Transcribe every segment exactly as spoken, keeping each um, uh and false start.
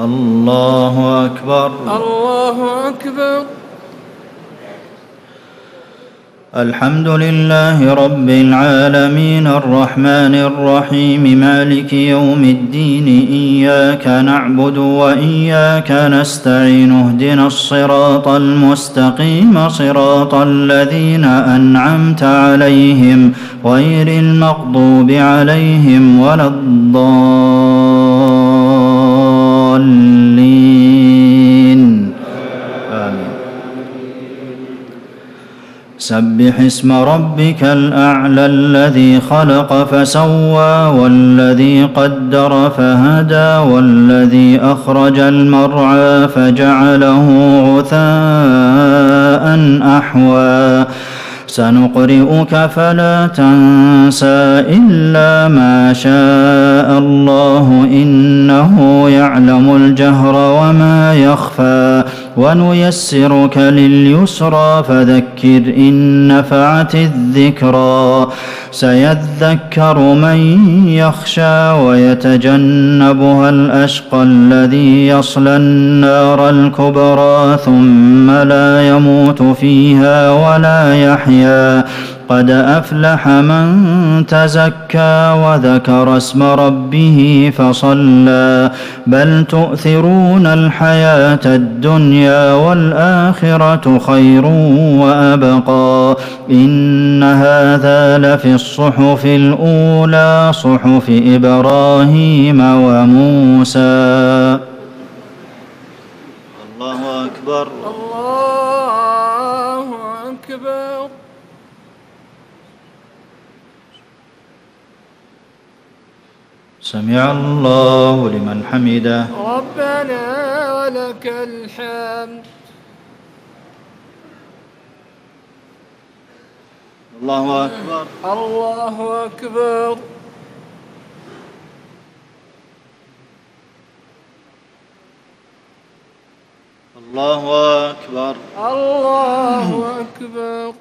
الله أكبر. الله أكبر. الحمد لله رب العالمين الرحمن الرحيم مالك يوم الدين إياك نعبد وإياك نستعين اهدنا الصراط المستقيم صراط الذين أنعمت عليهم غير المغضوب عليهم ولا الضالين آمين. سبح اسم ربك الأعلى الذي خلق فسوى والذي قدر فهدى والذي أخرج المرعى فجعله غثاء أحوى سنقرئك فلا تنسى إلا ما شاء الله إنه يعلم الجهر وما يخفى ونيسرك لليسرى فذكر إن نفعت الذكرى سيذكر من يخشى ويتجنبها الأشقى الذي يصلى النار الكبرى ثم لا يموت فيها ولا يحيا قد أفلح من تزكى وذكر اسم ربه فصلى بل تؤثرون الحياة الدنيا والآخرة خير وأبقى إن هذا لفي الصحف الأولى صحف إبراهيم وموسى. الله أكبر. الله أكبر. سمع الله لمن حمده. ربنا ولك الحمد. الله أكبر. الله أكبر. الله أكبر. الله أكبر.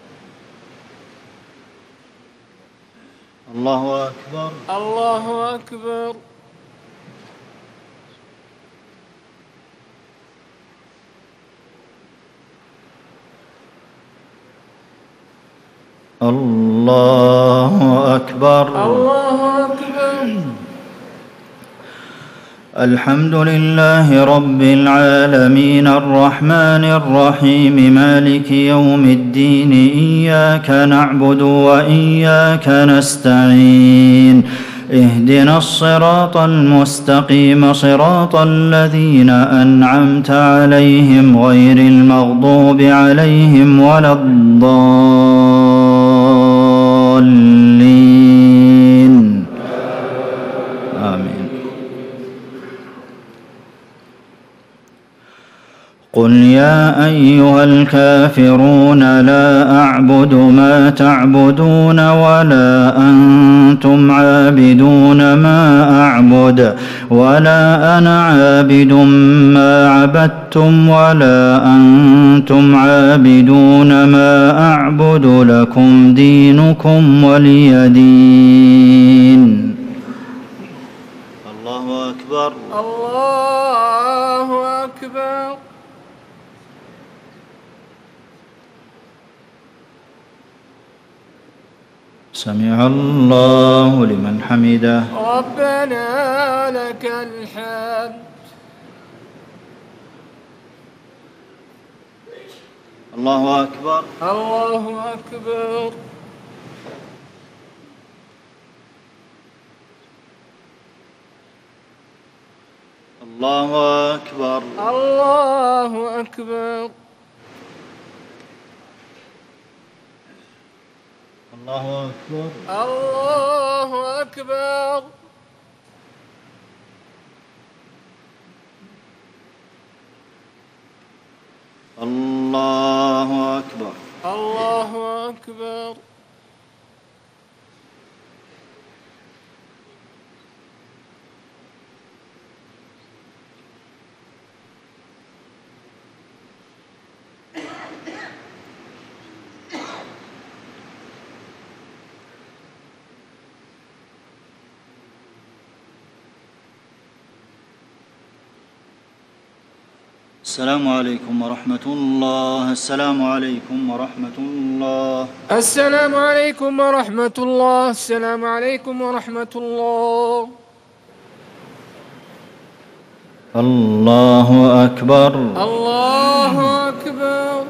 الله أكبر. الله أكبر. الله أكبر. الله أكبر. الحمد لله رب العالمين الرحمن الرحيم مالك يوم الدين إياك نعبد وإياك نستعين اهدنا الصراط المستقيم صراط الذين أنعمت عليهم غير المغضوب عليهم ولا الضالين آمين. قل يا أيها الكافرون لا أعبد ما تعبدون ولا أنتم عابدون ما أعبد ولا أنا عابد ما عبدتم ولا أنتم عابدون ما أعبد لكم دينكم ولي دين. الله أكبر. الله أكبر. سمع الله لمن حمده. ربنا لك الحمد. الله أكبر. الله أكبر. الله أكبر. الله أكبر. الله أكبر. الله أكبر. الله أكبر. الله أكبر. السلام عليكم ورحمة الله. السلام عليكم ورحمة الله. السلام عليكم ورحمة الله. السلام عليكم ورحمة الله. الله أكبر. الله أكبر.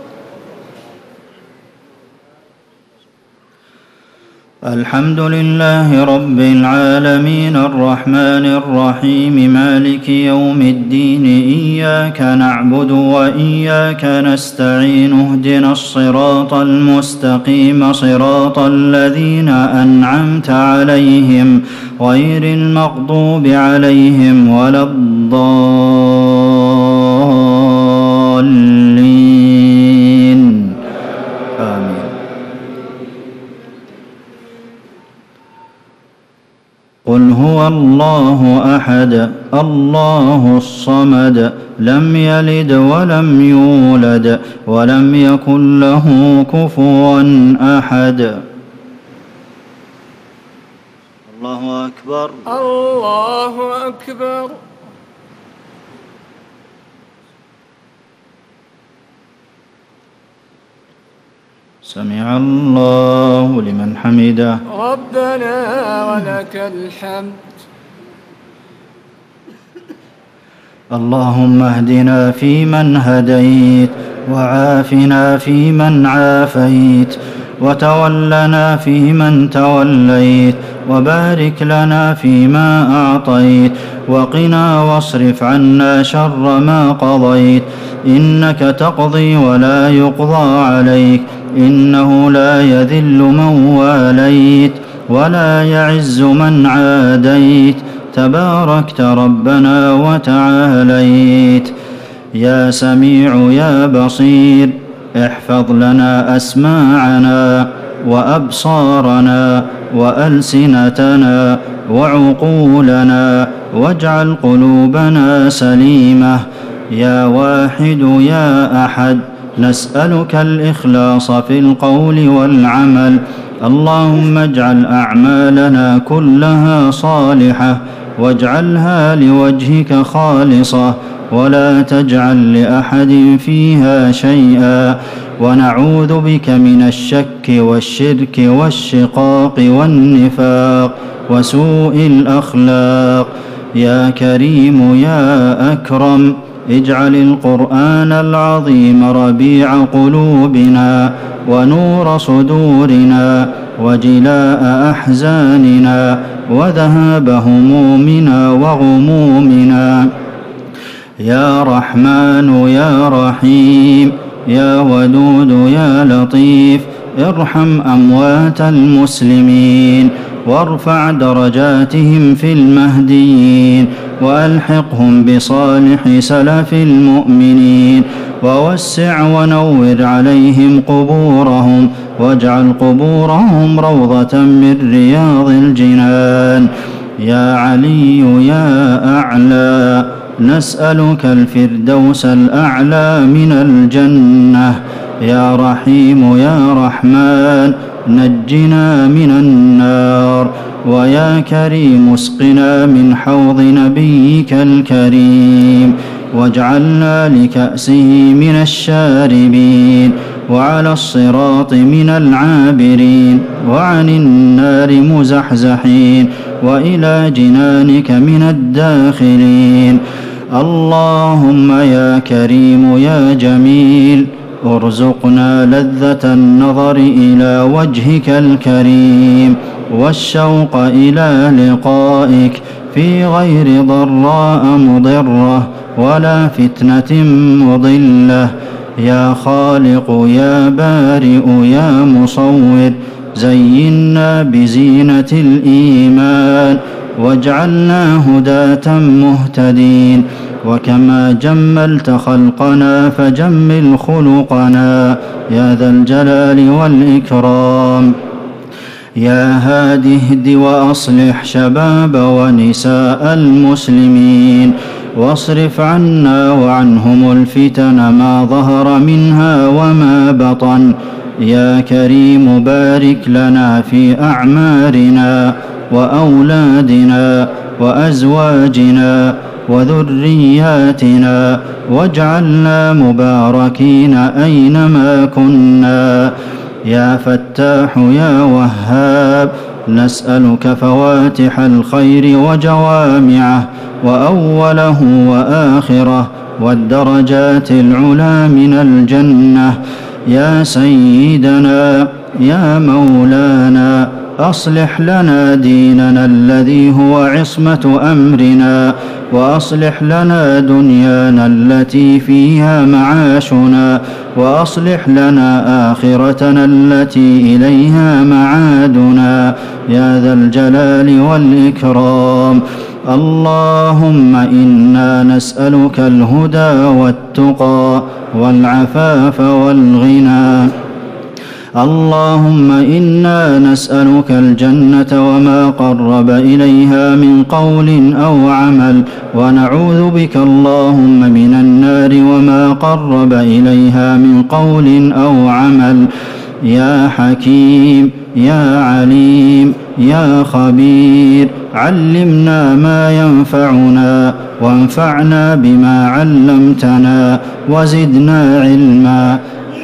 الحمد لله رب العالمين الرحمن الرحيم مالك يوم الدين إياك نعبد وإياك نستعين اهدنا الصراط المستقيم صراط الذين أنعمت عليهم غير المغضوب عليهم ولا الضالين آمين. قل هو الله أحد الله الصمد لم يلد ولم يولد ولم يكن له كفوا أحد. الله أكبر. الله أكبر. سمع الله لمن حمده. ربنا ولك الحمد. اللهم اهدنا فيمن هديت وعافنا فيمن عافيت وتولنا فيمن توليت وبارك لنا فيما أعطيت وقنا واصرف عنا شر ما قضيت إنك تقضي ولا يقضى عليك إنه لا يذل من واليت ولا يعز من عاديت تباركت ربنا وتعاليت. يا سميع يا بصير احفظ لنا أسماعنا وأبصارنا وألسنتنا وعقولنا واجعل قلوبنا سليمة. يا واحد يا أحد نسألك الإخلاص في القول والعمل. اللهم اجعل أعمالنا كلها صالحة واجعلها لوجهك خالصة ولا تجعل لأحد فيها شيئا ونعوذ بك من الشك والشرك والشقاق والنفاق وسوء الأخلاق. يا كريم يا أكرم اجعل القرآن العظيم ربيع قلوبنا ونور صدورنا وجلاء أحزاننا وذهاب همومنا وغمومنا. يا رحمن يا رحيم يا ودود يا لطيف ارحم أموات المسلمين وارفع درجاتهم في المهديين وألحقهم بصالح سلف المؤمنين ووسع ونور عليهم قبورهم واجعل قبورهم روضة من رياض الجنان. يا علي يا أعلى نسألك الفردوس الأعلى من الجنة. يا رحيم يا رحمن نجنا من النار. ويا كريم اسقنا من حوض نبيك الكريم واجعلنا لكأسه من الشاربين وعلى الصراط من العابرين وعن النار مزحزحين وإلى جنانك من الداخلين. اللهم يا كريم يا جميل ارزقنا لذة النظر إلى وجهك الكريم والشوق إلى لقائك في غير ضراء مضرة ولا فتنة مضلة. يا خالق يا بارئ يا مصور زينا بزينة الإيمان واجعلنا هداة مهتدين. وكما جملت خلقنا فجمل خلقنا يا ذا الجلال والإكرام. يا هاد اهد وأصلح شباب ونساء المسلمين واصرف عنا وعنهم الفتن ما ظهر منها وما بطن. يا كريم بارك لنا في أعمارنا وأولادنا وأزواجنا وذرياتنا، واجعلنا مباركين أينما كنا. يا فتاح يا وهاب، نسألك فواتح الخير وجوامعه وأوله وآخره والدرجات العلى من الجنة. يا سيدنا يا مولانا، أصلح لنا ديننا الذي هو عصمة أمرنا، وأصلح لنا دنيانا التي فيها معاشنا، وأصلح لنا آخرتنا التي إليها معادنا، يا ذا الجلال والإكرام. اللهم إنا نسألك الهدى والتقى والعفاف والغنى. اللهم إنا نسألك الجنة وما قرب إليها من قول أو عمل، ونعوذ بك اللهم من النار وما قرب إليها من قول أو عمل. يا حكيم يا عليم يا خبير، علمنا ما ينفعنا وانفعنا بما علمتنا، وزدنا علما،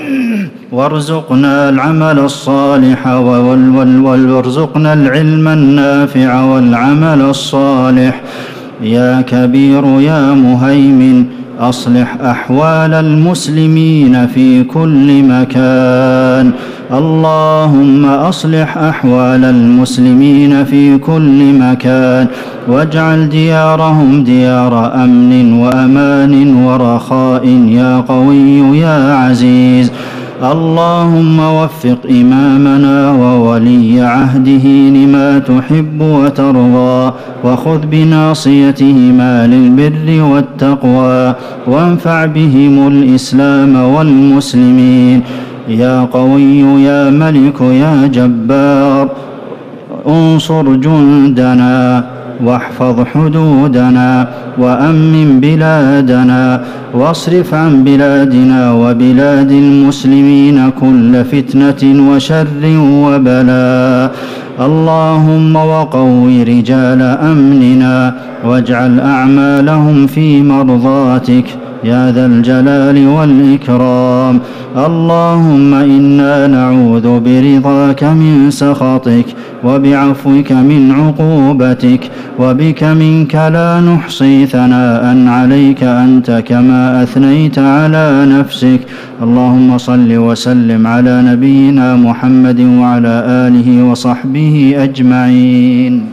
وارزقنا العمل الصالح وارزقنا العلم النافع والعمل الصالح. يا كبير يا مهيمن، أصلح أحوال المسلمين في كل مكان. اللهم أصلح أحوال المسلمين في كل مكان، واجعل ديارهم ديار أمن وأمان ورخاء يا قوي يا عزيز. اللهم وفق إمامنا وولي عهده لما تحب وترضى، وخذ بناصيتهما للبر والتقوى، وانفع بهم الإسلام والمسلمين. يا قوي يا ملك يا جبار، انصر جندنا واحفظ حدودنا وأمن بلادنا، واصرف عن بلادنا وبلاد المسلمين كل فتنة وشر وبلاء. اللهم وقو رجال أمننا، واجعل أعمالهم في مرضاتك يا ذا الجلال والإكرام. اللهم إنا نعوذ برضاك من سخطك، وبعفوك من عقوبتك، وبك منك لا نحصي ثناء عليك أنت كما أثنيت على نفسك. اللهم صل وسلم على نبينا محمد وعلى آله وصحبه أجمعين.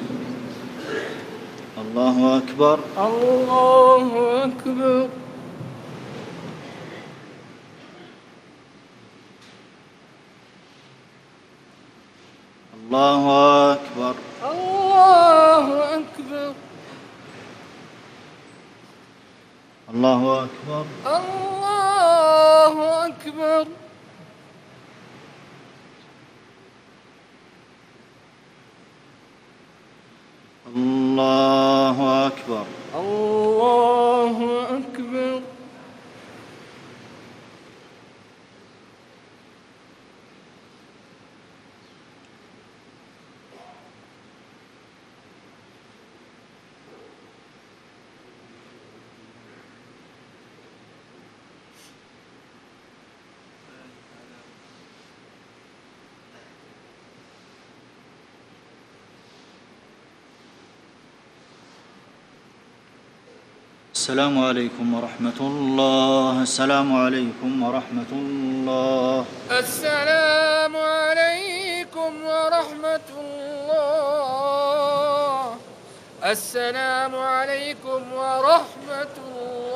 الله أكبر الله أكبر. الله أكبر الله أكبر. الله أكبر الله أكبر. الله أكبر الله أكبر. السلام عليكم ورحمة الله. السلام عليكم ورحمة الله. السلام عليكم ورحمة الله. السلام عليكم ورحمة الله.